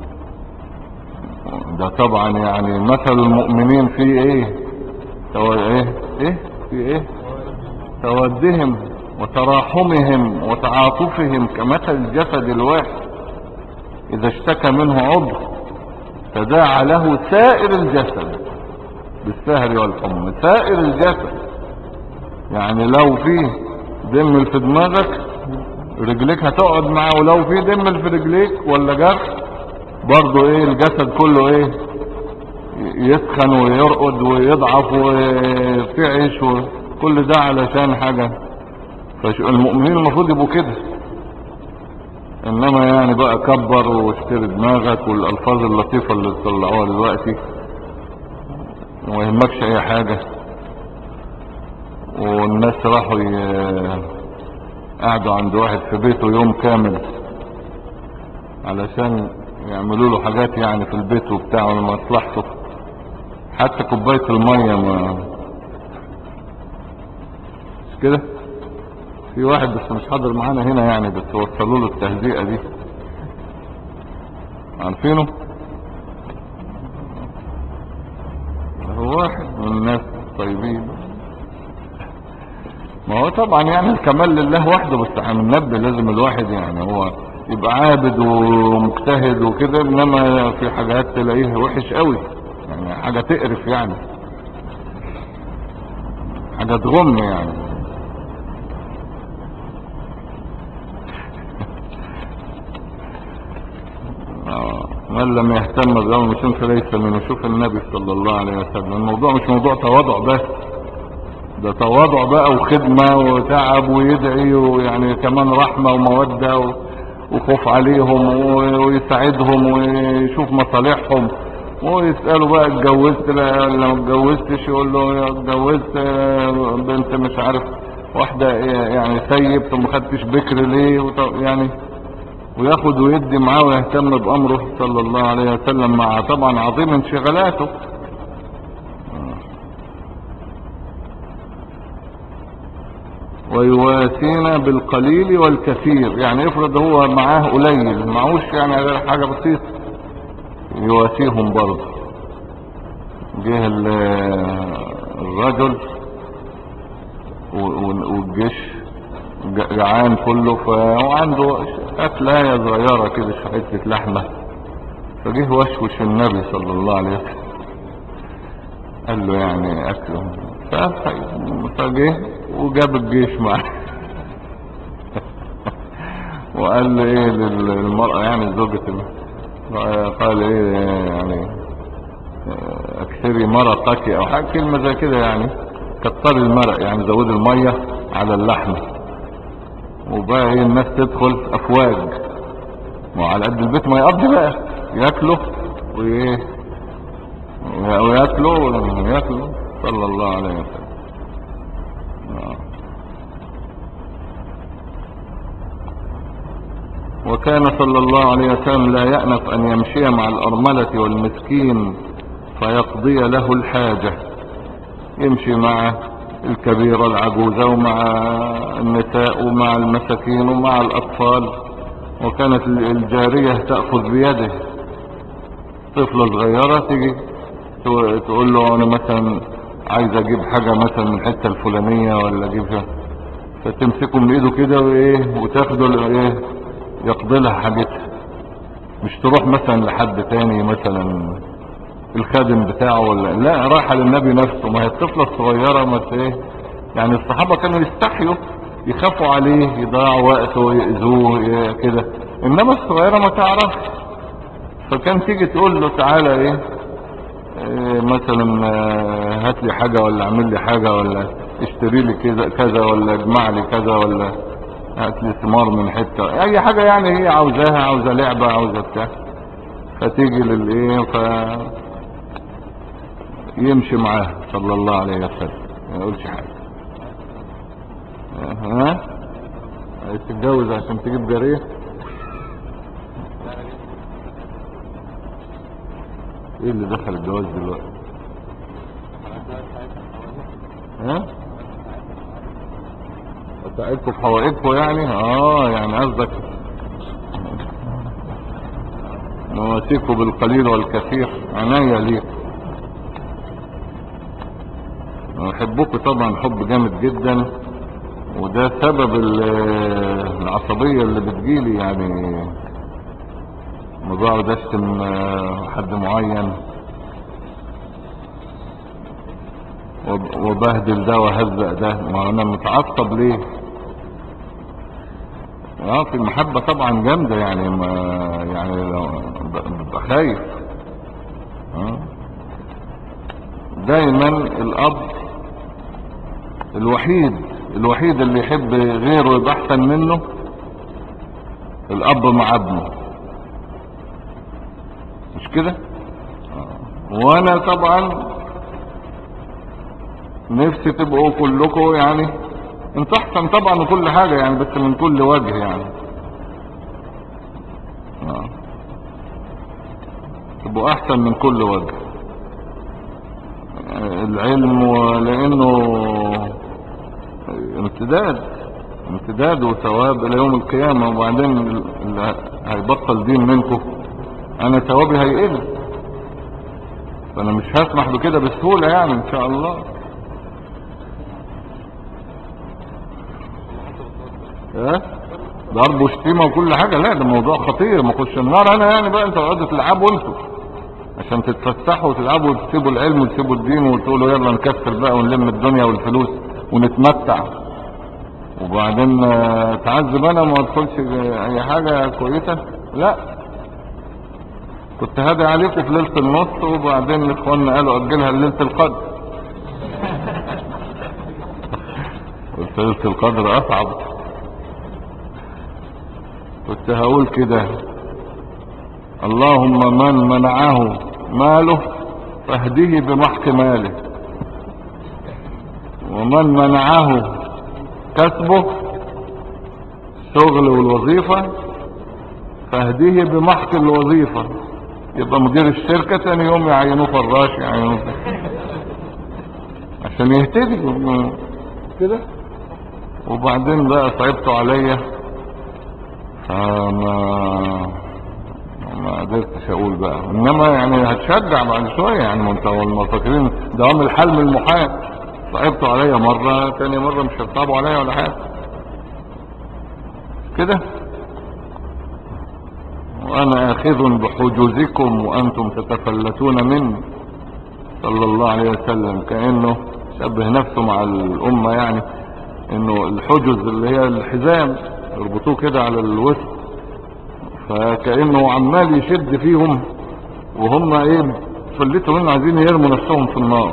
ده طبعا يعني مثل المؤمنين في ايه تو... ايه ايه في ايه تودهم وتراحمهم وتعاطفهم كمثل الجسد الواحد اذا اشتكى منه عضو تداعى له سائر الجسد بالسهر والحمى. سائر الجسد يعني لو فيه دم في دماغك رجليك هتقعد معاه، ولو فيه دم في رجليك ولا جرح برضو ايه الجسد كله ايه يسخن ويرقد ويضعف ويرتعش، وكل ده علشان حاجة. فالمؤمنين المفروض يبقوا كده. انما يعني بقى كبر واشتري دماغك والالفاظ اللطيفة اللي طلعوها دلوقتي وما يهمكش اي حاجة. والناس راحوا ي... قعدوا عند واحد في بيته يوم كامل علشان يعملوا له حاجات يعني في البيت وبتاع لمصلحته. حتى كوباية المية ما مش كده. في واحد بس مش حاضر معانا هنا يعني، بس وصلوا له التهزيئة دي، عارفينه؟ هو واحد من الناس الطيبين. ما هو طبعا يعني الكمال لله وحده، بس هننبه لازم الواحد يعني هو يبقى عابد ومجتهد وكده، انما في حاجات تلاقيه وحش قوي يعني، حاجة تقرف يعني، حاجة تغم يعني. آه. من لم يهتم بأمر المسلم فليس منه. شوف النبي صلى الله عليه وسلم، الموضوع مش موضوع تواضع بس، ده تواضع بقى وخدمة وتعب ويدعي، ويعني كمان رحمة ومودة و... وخوف عليهم ويساعدهم ويشوف مصالحهم، ويسألوا بقى اتجوزت؟ لا لو اتجوزتش يقول له اتجوزت بنت مش عارف واحدة يعني سيب، ثم خدتش بكر ليه؟ وط... يعني وياخد ويدي معاه ويهتم بأمره صلى الله عليه وسلم، مع طبعا عظيم انشغالاته. ويواسينا بالقليل والكثير، يعني افرض هو معاه قليل معهوش يعني غير حاجة بسيطة يواسيهم برضه. جه الرجل والجيش جعان كله، فعنده أكلاية صغيرة كده حتة لحمة، فجه وشوش النبي صلى الله عليه وسلم قال له يعني أكله، فجه وجاب الجيش معاه وقال له ايه للمرأة يعني زوجته، قال ايه يعني اكثري مرقك او حاجة كلمة زي كده يعني، كتري المرق يعني زود المية على اللحمة. وبقى ايه الناس تدخل افواج، وعلى قد البيت ما يقضي بقى ياكله وايه وياكله وياكله صلى الله عليه وسلم. وكان صلى الله عليه وسلم لا يأنف أن يمشي مع الأرملة والمسكين فيقضي له الحاجة، يمشي مع الكبيرة العجوزة ومع النساء ومع المساكين ومع الأطفال. وكانت الجارية تأخذ بيده، طفلة صغيرة تيجي تقول له أنا مثلا عايز أجيب حاجة مثلا من الحتة الفلانية ولا أجيبها، فتمسكه من إيده كده وإيه وتاخده إيه يقضي لها حاجتها، مش تروح مثلا لحد تاني مثلا الخادم بتاعه ولا لا، رايحه للنبي نفسه. ما هي الطفله الصغيره ما ايه يعني، الصحابه كانوا يستحيوا يخافوا عليه يضيعوا وقته يأذوه كده، انما الصغيره ما تعرفش، فكان تيجي تقول له تعالى ايه, إيه مثلا هات لي حاجه ولا اعمل لي حاجه ولا اشتري لي كذا كذا ولا اجمع لي كذا ولا هات لي ثمار من حته، اي حاجه يعني هي عاوزاها، عاوزه لعبه عاوزه بتاع، فتيجي للايه ف يمشي معاه صلى الله عليه وسلم ما يقولش حاجه. ها عايز تتجوز عشان تجيب جاريه؟ ايه اللي دخل الجواز دلوقتي؟ ها ساعدكم في حوائجكم يعني؟ اه يعني قصدك نواسيكم بالقليل والكثير، عناية ليك، احبكم طبعا حب جامد جدا، وده سبب العصبية اللي بتجيلي يعني، ما بقعد اشتم حد معين وبهدل ده وهزق ده، ما انا متعصب ليه؟ اه في المحبة طبعا جامدة يعني، ما يعني ببقى خايف. اه دايما الاب الوحيد الوحيد اللي يحب غيره يبقى احسن منه الاب مع ابنه، مش كده؟ وانا طبعا نفسي تبقوا كلكم يعني انت احسن طبعا وكل حاجة يعني، بس من كل وجه يعني. آه. تبقوا احسن من كل وجه. العلم لانه امتداد امتداد وثواب الى يوم القيامة، وبعدين اللي هيبطل دين منكم انا ثوابي هيقل، فانا مش هسمح بكده بسهولة يعني ان شاء الله. اه ضرب وشتيمة وكل حاجة، لا ده موضوع خطير، ما اخش النار انا يعني بقى انتوا قعدوا تلعبوا انتوا عشان تتفسحوا وتلعبوا وتسيبوا العلم وتسيبوا الدين وتقولوا يلا نكسر بقى ونلم الدنيا والفلوس ونتمتع، وبعدين تعذب انا ما ادخلش اي حاجة كويسة. لا كنت هادي عليكم في ليلة النص، وبعدين اخواننا قالوا اجلها ليلة القدر. قلت ليلة القدر اصعب. كنت هقول كده اللهم من منعه ماله فاهديه بمحق ماله، ومن منعه كسبه شغل والوظيفة فاهديه بمحق الوظيفة. يبقى مدير الشركة تاني يوم يعينوه فراش، يعينوه عشان يهتدي كده. وبعدين بقى صعبتوا عليا فما ما قدرتش اقول بقى، انما يعني هتشجع بعد شوية يعني، ما انت والله فاكرين دوام الحلم المحال. صعبتوا عليا مرة، تاني مرة مش هتصعبوا عليا ولا حاجة كده. وانا اخذ بحجوزكم وانتم تتفلتون مني صلى الله عليه وسلم، كأنه شبه نفسه مع الامة يعني، انه الحجز اللي هي الحزام يربطوه كده على الوسط، فكأنه عمال يشد فيهم وهم ايه فلتوا منه عايزين يرموا نفسهم في النار.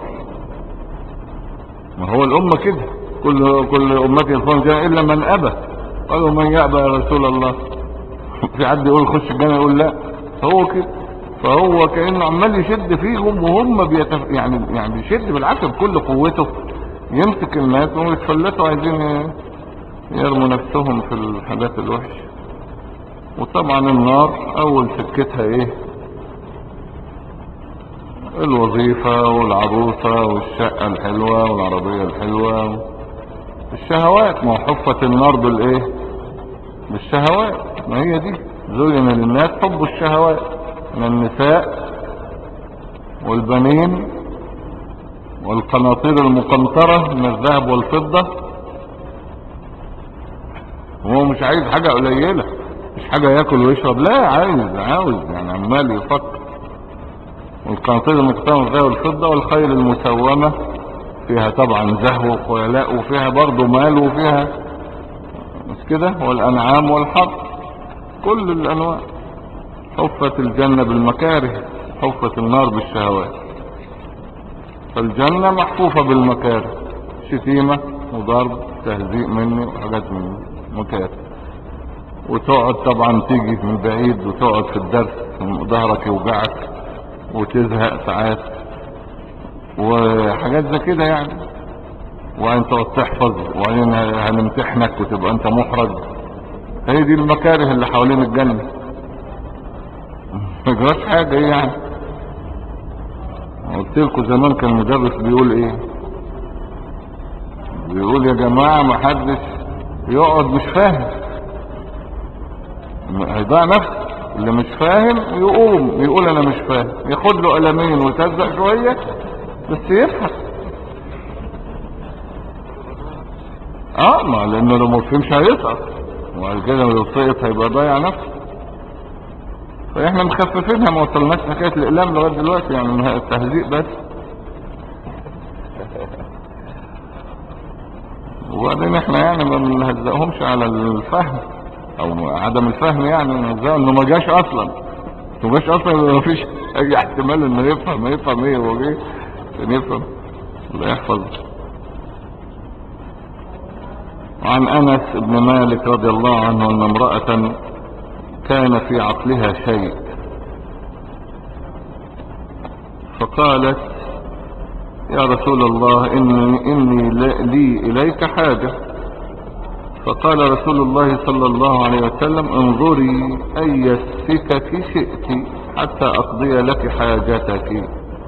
ما هو الامة كده، كل كل امتي يدخلون جاء الا من ابى، قالوا من يأبى يا رسول الله؟ في حد يقول خش الجنة يقول لا؟ هو كده. فهو كأنه عمال يشد فيهم وهم بيتف... يعني يعني بيشد بالعكس بكل قوته، يمسك الناس ويتفلتوا عايزين يرموا نفسهم في الحاجات الوحشة. وطبعا النار اول سكتها ايه؟ الوظيفة والعروسة والشقة الحلوة والعربية الحلوة، الشهوات. ما حفت النار بالايه؟ بالشهوات. ما هي دي زين للناس حب الشهوات من النساء والبنين والقناطير المقنطرة من الذهب والفضة. هو مش عايز حاجة قليلة، مش حاجة ياكل ويشرب، لا عايز عاوز يعني عمال يفكر. والقناطير المقنطرة من الذهب والفضة والخيل المسومة، فيها طبعا زهو وخيلاء وفيها برضو مال وفيها مش كده، والانعام والحرث كل الانواع. حفت الجنة بالمكاره، حفت النار بالشهوات. فالجنة محفوفة بالمكاره، شتيمة وضرب تهزيء مني وحاجات مني مكاره. وتقعد طبعا تيجي من بعيد وتقعد في الدرس ظهرك يوجعك وتزهق ساعات وحاجات زي كده يعني. وانت تقعد تحفظ وبعدين هنمتحنك وتبقى انت محرج. هي دي المكاره اللي حوالين الجنة. ما جراش حاجة يعني. قلت لكم زمان كان المدرس بيقول ايه؟ بيقول يا جماعة ما حدش يقعد مش فاهم، هيضيع نفسه. اللي مش فاهم يقوم يقول انا مش فاهم، ياخد له قلمين ويتزق شوية بس يفهم. اه ما لانه لو ما فهمش هيسقط، وبعد كده لو سقط هيبقى ضايع نفسه. فاحنا مخففينها، ما وصلناش حكايه الاقلام لغايه دلوقتي يعني، التهزيء بس. وبعدين احنا يعني ما بنهزقهمش على الفهم او عدم الفهم، يعني نهزقه انه ما جاش اصلا، ما جاش اصلا، ما فيش اي احتمال انه يفهم. يفهم ايه هو جاي عشان يفهم؟ الله يحفظ. وعن انس بن مالك رضي الله عنه ان امرأة كان في عقلها شيء فقالت يا رسول الله إني, إني لي إليك حاجة. فقال رسول الله صلى الله عليه وسلم انظري أي السكك شئت حتى أقضي لك حاجتك.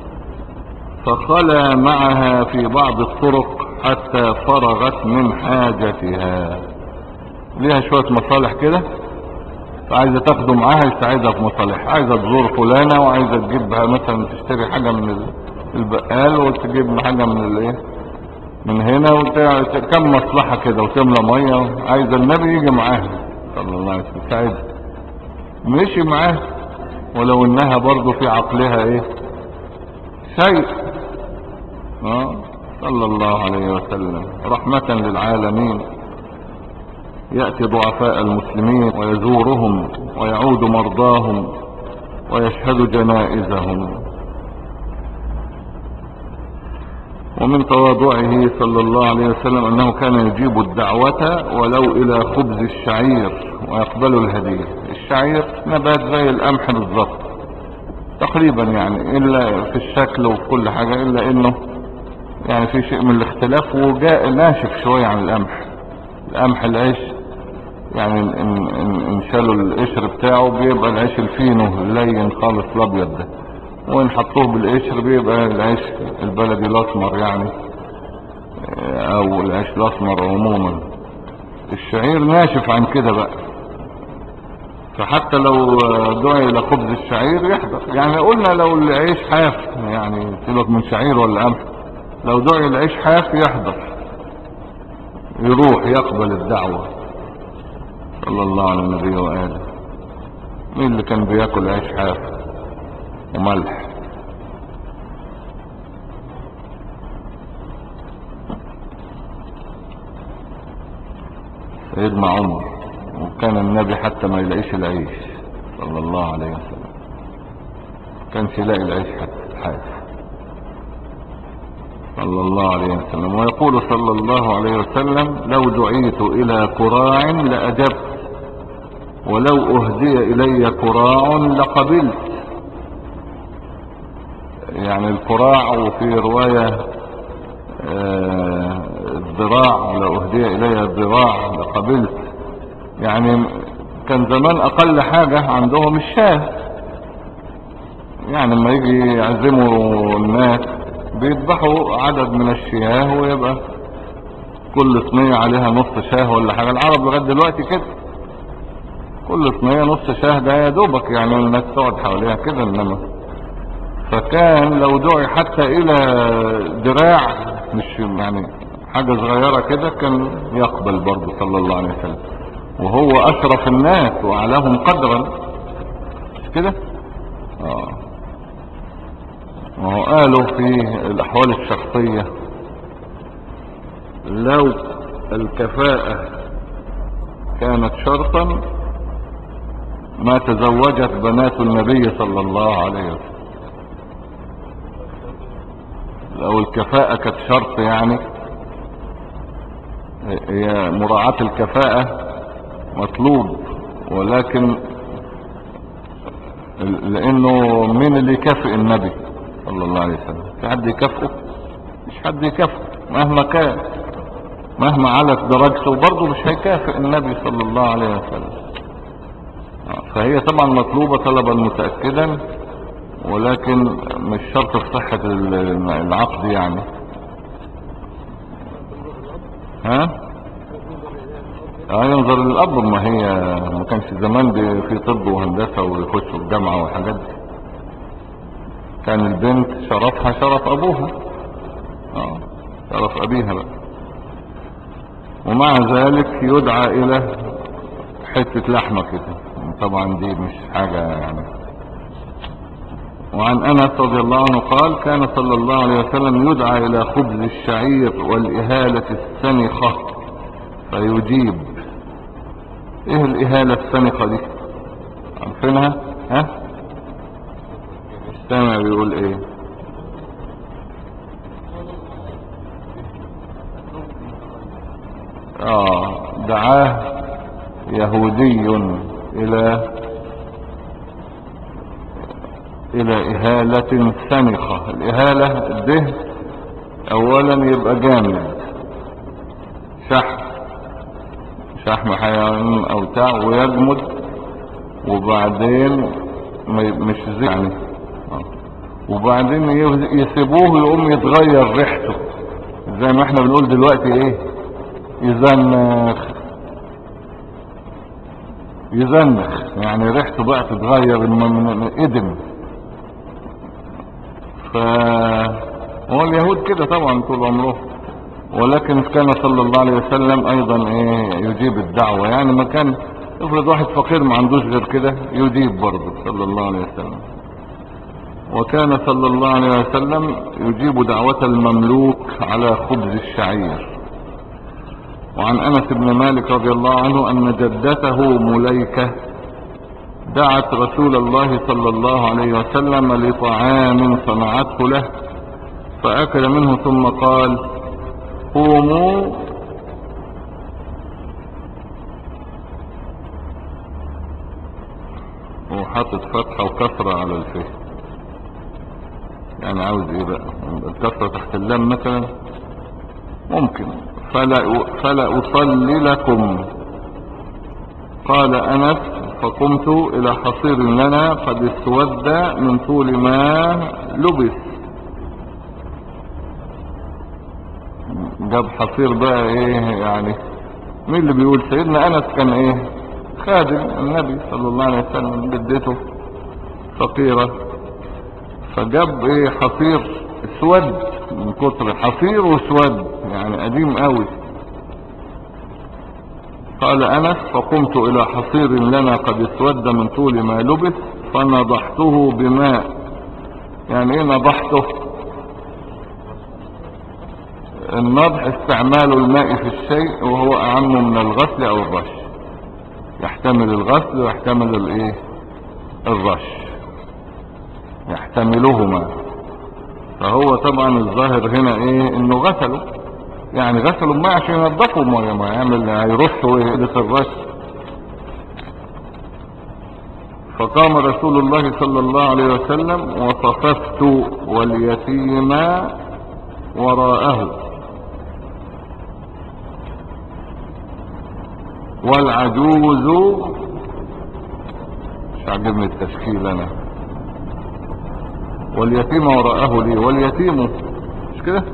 فخلى معها في بعض الطرق حتى فرغت من حاجتها. ليها شوية مصالح كده، فعايزة تاخده معاها يساعدها في مصالح. عايزة تزور فلانة وعايزة تجيبها مثلا تشتري حاجة من البقال وتجيب حاجة من الايه من هنا وتع... كم مصلحة كده، وتملى مية. عايزة النبي يجي معاها صلى الله عليه وسلم يساعدها. مشي معاها ولو انها برضو في عقلها ايه شيء. اه صلى الله عليه وسلم رحمة للعالمين. يأتي ضعفاء المسلمين ويزورهم ويعود مرضاهم ويشهد جنائزهم. ومن تواضعه صلى الله عليه وسلم أنه كان يجيب الدعوة ولو إلى خبز الشعير ويقبل الهدية. الشعير نبات زي القمح بالظبط تقريبا يعني، إلا في الشكل وفي كل حاجة، إلا إنه يعني في شيء من الاختلاف، وجاء ناشف شوية عن القمح. القمح العيش يعني ان, إن, إن شالوا القشر بتاعه بيبقى العيش الفينو اللين خالص الابيض ده، وان حطوه بالقشر بيبقى العيش البلدي الاسمر يعني، او العيش الاسمر عموما. الشعير ناشف عن كده بقى، فحتى لو دعي الى خبز الشعير يحضر. يعني قلنا لو العيش حاف، يعني سيبك من شعير ولا قمح، لو دعي العيش حاف يحضر، يروح يقبل الدعوة صلى الله على النبي وآله. مين اللي كان بياكل عيش حاف وملح؟ سيدنا عمر. وكان النبي حتى ما يلاقيش العيش صلى الله عليه وسلم، كانش يلاقي العيش حتى حاف صلى الله عليه وسلم. ويقول صلى الله عليه وسلم لو دعيت إلى كراع لأجبت، ولو أهدي إلي كراع لقبلت. يعني الكراع، وفي رواية آه الذراع، لو أهدي إلي الذراع لقبلت. يعني كان زمان أقل حاجة عندهم الشاه، يعني لما يجي يعزموا الناس بيذبحوا عدد من الشياه، ويبقى كل صينية عليها نص شاه ولا حاجة. العرب لغاية دلوقتي كده، كل صينية نص شاه، ده يا دوبك يعني الناس تقعد حواليها كده. انما فكان لو دعي حتى الى ذراع، مش يعني حاجة صغيرة كده، كان يقبل برضه صلى الله عليه وسلم، وهو اشرف الناس واعلاهم قدرا. مش كده؟ اه وهو قالوا في الاحوال الشخصية لو الكفاءة كانت شرطا ما تزوجت بنات النبي صلى الله عليه وسلم. لو الكفاءة كانت شرط، يعني هي مراعاة الكفاءة مطلوب، ولكن لانه مين اللي يكافئ النبي صلى الله عليه وسلم؟ في حد يكافئه؟ مش حد يكافئه مهما كان، مهما علت درجته برضه مش هيكافئ النبي صلى الله عليه وسلم. فهي طبعا مطلوبة طلبا متأكدا، ولكن مش شرط في صحة العقد يعني. ها اه ينظر للأب. ما هي ما كانش زمان في طب وهندسة ويخشوا الجامعة والحاجات دي، كان البنت شرفها شرف أبوها، اه شرف أبيها بقى. ومع ذلك يدعى إلى حتة لحمة كده، طبعا دي مش حاجة يعني. وعن أنس رضي الله عنه قال كان صلى الله عليه وسلم يدعى إلى خبز الشعير والإهالة السنخة فيجيب. ايه الإهالة السنخة دي؟ عارفينها؟ ها السامع بيقول ايه؟ اه دعاه يهودي الى الى إهالة سنخة. الإهالة الدهن اولا يبقى جامد، شحم شحم حيوان او تاع، ويجمد، وبعدين ما ي- مش زي يعني. آه. وبعدين ي- يسيبوه يقوم يتغير ريحته، زي ما احنا بنقول دلوقتي ايه، يزنخ. يزنخ يعني ريحته بقى تتغير من من- ادم. ف هو اليهود كده طبعا طول عمره، ولكن كان صلى الله عليه وسلم ايضا ايه يجيب الدعوة. يعني ما كان افرض واحد فقير ما عندوش غير كده يجيب برضه صلى الله عليه وسلم. وكان صلى الله عليه وسلم يجيب دعوة المملوك على خبز الشعير. وعن انس بن مالك رضي الله عنه ان جدته مليكة دعت رسول الله صلى الله عليه وسلم لطعام صنعته له فاكل منه ثم قال قوموا وحاطط فتحة وكسرة على الفه. يعني عاوز ايه بقى؟ الكسرة تحت اللام مثلا ممكن. فلا, فلا اصلي لكم. قال انس فقمت الى حصير لنا قد اسود من طول ما لبس. جاب حصير بقى ايه يعني؟ مين اللي بيقول؟ سيدنا انس كان ايه خادم النبي صلى الله عليه وسلم، جدته فقيرة، فجاب ايه حصير اسود من كتر حصير واسود يعني قديم قوي. قال انس فقمت الى حصير لنا قد اسود من طول ما لبس فنضحته بماء. يعني ايه نضحته؟ النضح استعمال الماء في الشيء وهو اعم من الغسل او الرش، يحتمل الغسل ويحتمل الايه الرش، يحتملهما. فهو طبعا الظاهر هنا ايه انه غسله، يعني غسلوا الماء عشان ينضفوا، ما يعمل هيرشوا ايه الرش. فقام رسول الله صلى الله عليه وسلم وصففت واليتيم وراءه والعجوز. مش عاجبني التشكيل انا. واليتيم وراءه ليه؟ واليتيم مش كده؟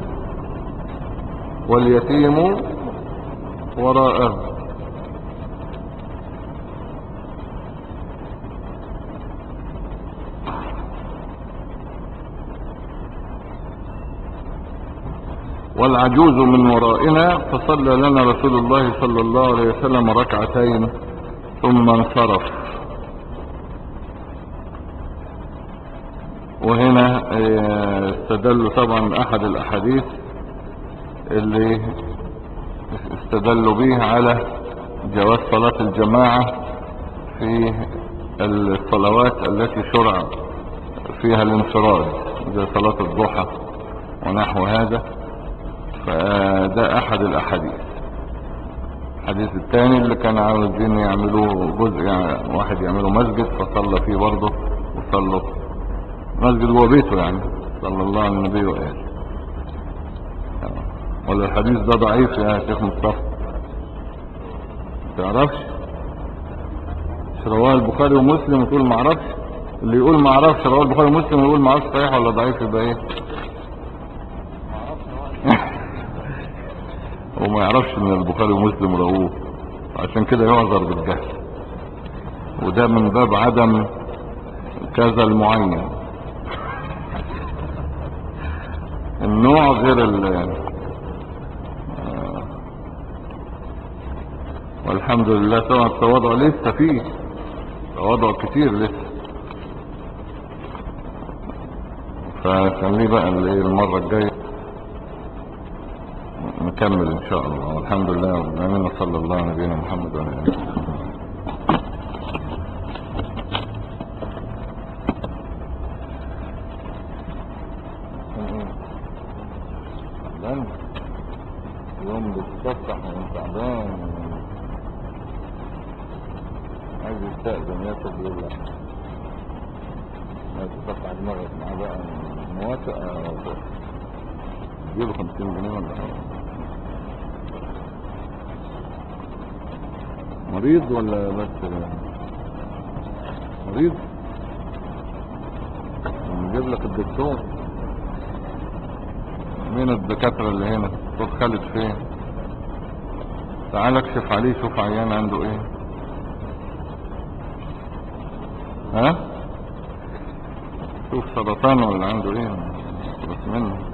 واليتيم وراءه. والعجوز من ورائنا. فصلى لنا رسول الله صلى الله عليه وسلم ركعتين ثم انصرف. وهنا استدلوا طبعا احد الاحاديث اللي استدلوا به على جواز صلاة الجماعة في الصلوات التي شرع فيها الانفراد زي صلاة الضحى ونحو هذا. فده احد الاحاديث. الحديث الثاني اللي كان عاوزين يعملوه جزء، يعني واحد يعملوا مسجد فصلى فيه برضه، وصلوا مسجد جوه بيته يعني صلى الله على النبي وآله. ولا الحديث ده ضعيف يا شيخ مصطفى؟ تعرفش؟ مش رواه البخاري ومسلم وتقول ما اعرفش؟ اللي يقول ما اعرفش رواه البخاري ومسلم ويقول ما اعرفش صحيح ولا ضعيف يبقى ايه؟ وما يعرفش ان البخاري ومسلم رووه، عشان كده يعذر بالجهل. وده من باب عدم كذا المعين، النوع غير ال والحمد لله. طبعا التواضع لسه فيه تواضع كتير لسه. فخليه بقى المرة الجاية نكمل ان شاء الله. والحمد لله رب العالمين، وصلى الله على نبينا محمد وعلى اله وصحبه. يوم بتفتح وانت تعبان عايز يستأذن ياخد يقول لك عايز تفتح دماغك معاه بقى موافق تجيله خمسين جنيه ولا حاجة. مريض ولا بس مريض؟ نجيب لك الدكتور. مين الدكاترة اللي هنا؟ دكتور خالد فين؟ تعال اكشف عليه، شوف عيان عنده ايه. ها؟ شوف سرطان ولا عنده ايه، بس منه.